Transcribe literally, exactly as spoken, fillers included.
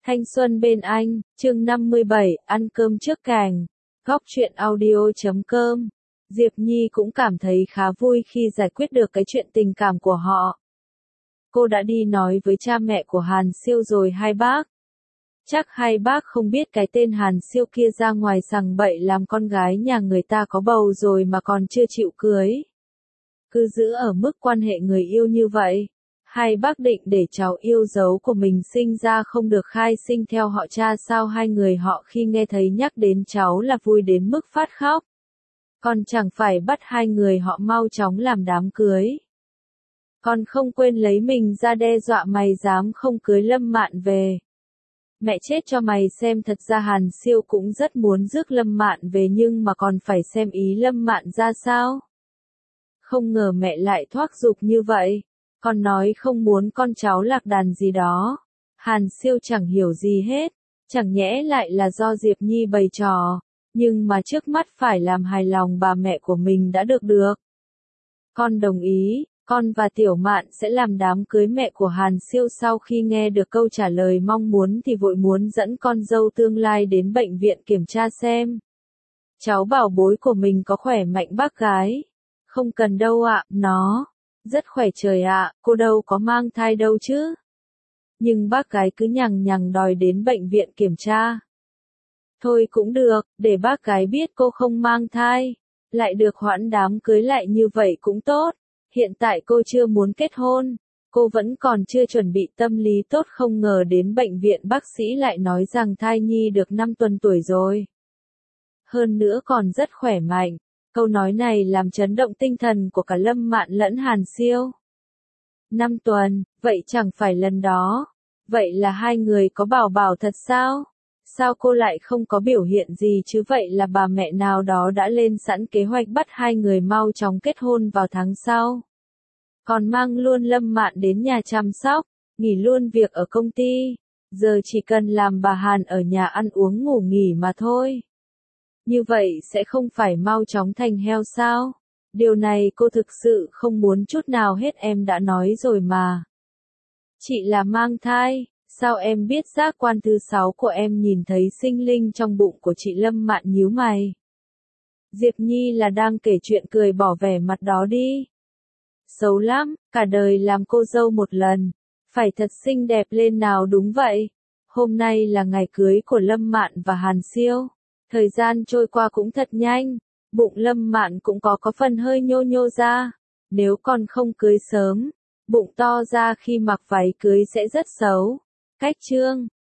Thanh xuân bên anh, chương năm mươi bảy, ăn cơm trước cành. Góc truyện audio chấm com. Diệp Nhi cũng cảm thấy khá vui khi giải quyết được cái chuyện tình cảm của họ. Cô đã đi nói với cha mẹ của Hàn Siêu rồi hai bác. Chắc hai bác không biết cái tên Hàn Siêu kia ra ngoài sằng bậy làm con gái nhà người ta có bầu rồi mà còn chưa chịu cưới. Cứ giữ ở mức quan hệ người yêu như vậy. Hai bác định để cháu yêu dấu của mình sinh ra không được khai sinh theo họ cha sao hai người họ khi nghe thấy nhắc đến cháu là vui đến mức phát khóc. Còn chẳng phải bắt hai người họ mau chóng làm đám cưới. Còn không quên lấy mình ra đe dọa mày dám không cưới Lâm Mạn về. Mẹ chết cho mày xem, thật ra Hàn Siêu cũng rất muốn rước Lâm Mạn về nhưng mà còn phải xem ý Lâm Mạn ra sao. Không ngờ mẹ lại thoác giục như vậy. Còn nói không muốn con cháu lạc đàn gì đó. Hàn Siêu chẳng hiểu gì hết. Chẳng nhẽ lại là do Diệp Nhi bày trò. Nhưng mà trước mắt phải làm hài lòng bà mẹ của mình đã được được. Con đồng ý, con và Tiểu Mạn sẽ làm đám cưới. Mẹ của Hàn Siêu sau khi nghe được câu trả lời mong muốn thì vội muốn dẫn con dâu tương lai đến bệnh viện kiểm tra xem. Cháu bảo bối của mình có khỏe mạnh bác gái. Không cần đâu ạ, nó rất khỏe trời ạ, cô đâu có mang thai đâu chứ. Nhưng bác gái cứ nhằng nhằng đòi đến bệnh viện kiểm tra. Thôi cũng được, để bác gái biết cô không mang thai. Lại được hoãn đám cưới lại như vậy cũng tốt. Hiện tại cô chưa muốn kết hôn. Cô vẫn còn chưa chuẩn bị tâm lý tốt, không ngờ đến bệnh viện bác sĩ lại nói rằng thai nhi được năm tuần tuổi rồi. Hơn nữa còn rất khỏe mạnh. Câu nói này làm chấn động tinh thần của cả Lâm Mạn lẫn Hàn Siêu. Năm tuần, vậy chẳng phải lần đó. Vậy là hai người có bảo bảo thật sao? Sao cô lại không có biểu hiện gì chứ? Vậy là bà mẹ nào đó đã lên sẵn kế hoạch bắt hai người mau chóng kết hôn vào tháng sau. Còn mang luôn Lâm Mạn đến nhà chăm sóc, nghỉ luôn việc ở công ty. Giờ chỉ cần làm bà Hàn ở nhà ăn uống ngủ nghỉ mà thôi. Như vậy sẽ không phải mau chóng thành heo sao? Điều này cô thực sự không muốn chút nào hết, em đã nói rồi mà. Chị là mang thai, sao em biết? Giác quan thứ sáu của em nhìn thấy sinh linh trong bụng của chị. Lâm Mạn nhíu mày. Diệp Nhi là đang kể chuyện cười bỏ vẻ mặt đó đi. Xấu lắm, cả đời làm cô dâu một lần, phải thật xinh đẹp lên nào. Đúng vậy, hôm nay là ngày cưới của Lâm Mạn và Hàn Siêu. Thời gian trôi qua cũng thật nhanh, bụng Lâm Mạn cũng có có phần hơi nhô nhô ra. Nếu còn không cưới sớm, bụng to ra khi mặc váy cưới sẽ rất xấu. Cách chương